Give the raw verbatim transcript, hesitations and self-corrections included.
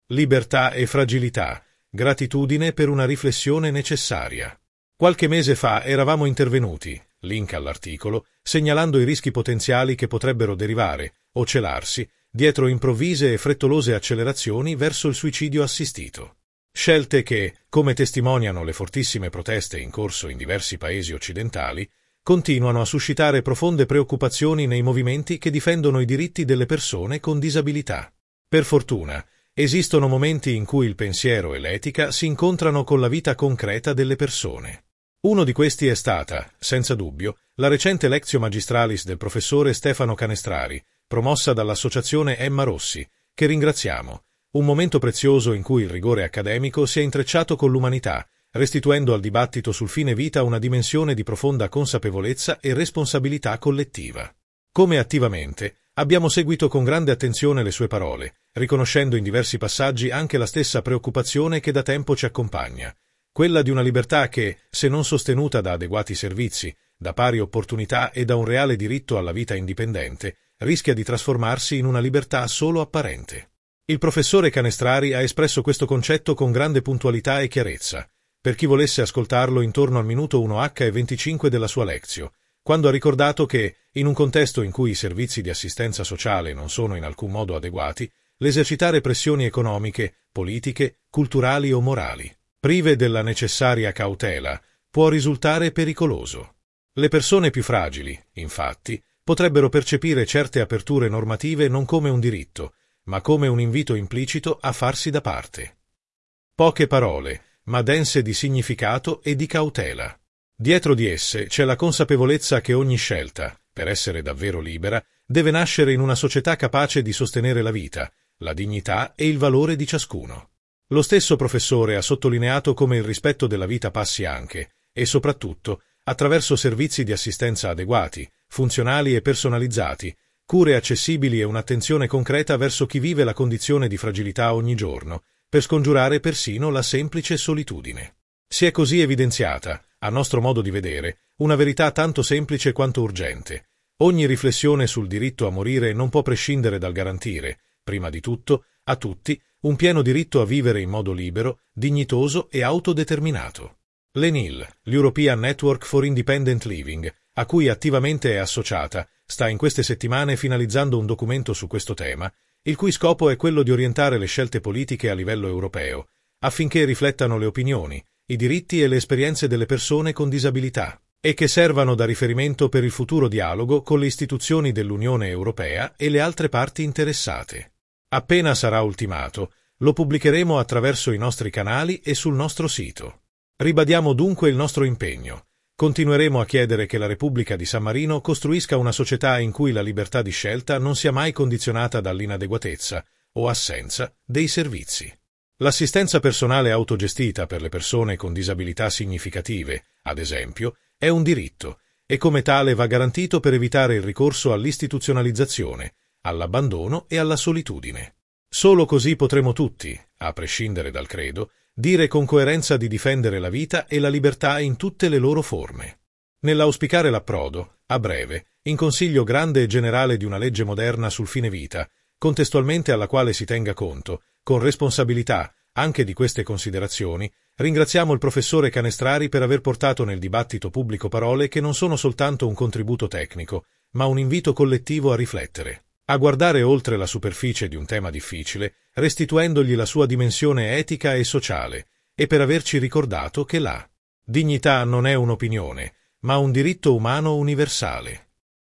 Libertà e fragilità, gratitudine per una riflessione necessaria. Qualche mese fa eravamo intervenuti, link all'articolo, segnalando i rischi potenziali che potrebbero derivare, o celarsi, dietro improvvise e frettolose accelerazioni verso il suicidio assistito. Scelte che, come testimoniano le fortissime proteste in corso in diversi paesi occidentali, continuano a suscitare profonde preoccupazioni nei movimenti che difendono i diritti delle persone con disabilità. Per fortuna, esistono momenti in cui il pensiero e l'etica si incontrano con la vita concreta delle persone. Uno di questi è stata, senza dubbio, la recente Lectio Magistralis del professore Stefano Canestrari, promossa dall'associazione Emma Rossi, che ringraziamo, un momento prezioso in cui il rigore accademico si è intrecciato con l'umanità, restituendo al dibattito sul fine vita una dimensione di profonda consapevolezza e responsabilità collettiva. Come attivamente, abbiamo seguito con grande attenzione le sue parole, riconoscendo in diversi passaggi anche la stessa preoccupazione che da tempo ci accompagna, quella di una libertà che, se non sostenuta da adeguati servizi, da pari opportunità e da un reale diritto alla vita indipendente, rischia di trasformarsi in una libertà solo apparente. Il professore Canestrari ha espresso questo concetto con grande puntualità e chiarezza, per chi volesse ascoltarlo intorno al minuto uno e venticinque della sua Lectio, quando ha ricordato che, in un contesto in cui i servizi di assistenza sociale non sono in alcun modo adeguati, l'esercitare pressioni economiche, politiche, culturali o morali, prive della necessaria cautela, può risultare pericoloso. Le persone più fragili, infatti, potrebbero percepire certe aperture normative non come un diritto, ma come un invito implicito a farsi da parte. Poche parole, ma dense di significato e di cautela. Dietro di esse c'è la consapevolezza che ogni scelta, per essere davvero libera, deve nascere in una società capace di sostenere la vita, la dignità e il valore di ciascuno. Lo stesso professore ha sottolineato come il rispetto della vita passi anche, e soprattutto, attraverso servizi di assistenza adeguati, funzionali e personalizzati, cure accessibili e un'attenzione concreta verso chi vive la condizione di fragilità ogni giorno, per scongiurare persino la semplice solitudine. Si è così evidenziata, a nostro modo di vedere, una verità tanto semplice quanto urgente. Ogni riflessione sul diritto a morire non può prescindere dal garantire, prima di tutto, a tutti, un pieno diritto a vivere in modo libero, dignitoso e autodeterminato. L'E N I L, l'European Network for Independent Living, a cui attivamente è associata, sta in queste settimane finalizzando un documento su questo tema, il cui scopo è quello di orientare le scelte politiche a livello europeo, affinché riflettano le opinioni, i diritti e le esperienze delle persone con disabilità, e che servano da riferimento per il futuro dialogo con le istituzioni dell'Unione Europea e le altre parti interessate. Appena sarà ultimato, lo pubblicheremo attraverso i nostri canali e sul nostro sito. Ribadiamo dunque il nostro impegno. Continueremo a chiedere che la Repubblica di San Marino costruisca una società in cui la libertà di scelta non sia mai condizionata dall'inadeguatezza o assenza dei servizi. L'assistenza personale autogestita per le persone con disabilità significative, ad esempio, è un diritto e come tale va garantito per evitare il ricorso all'istituzionalizzazione, all'abbandono e alla solitudine. Solo così potremo tutti, a prescindere dal credo, dire con coerenza di difendere la vita e la libertà in tutte le loro forme. Nell'auspicare l'approdo, a breve, in Consiglio Grande e Generale di una legge moderna sul fine vita, contestualmente alla quale si tenga conto, con responsabilità, anche di queste considerazioni, ringraziamo il professore Canestrari per aver portato nel dibattito pubblico parole che non sono soltanto un contributo tecnico, ma un invito collettivo a riflettere, a guardare oltre la superficie di un tema difficile, restituendogli la sua dimensione etica e sociale, e per averci ricordato che la dignità non è un'opinione, ma un diritto umano universale.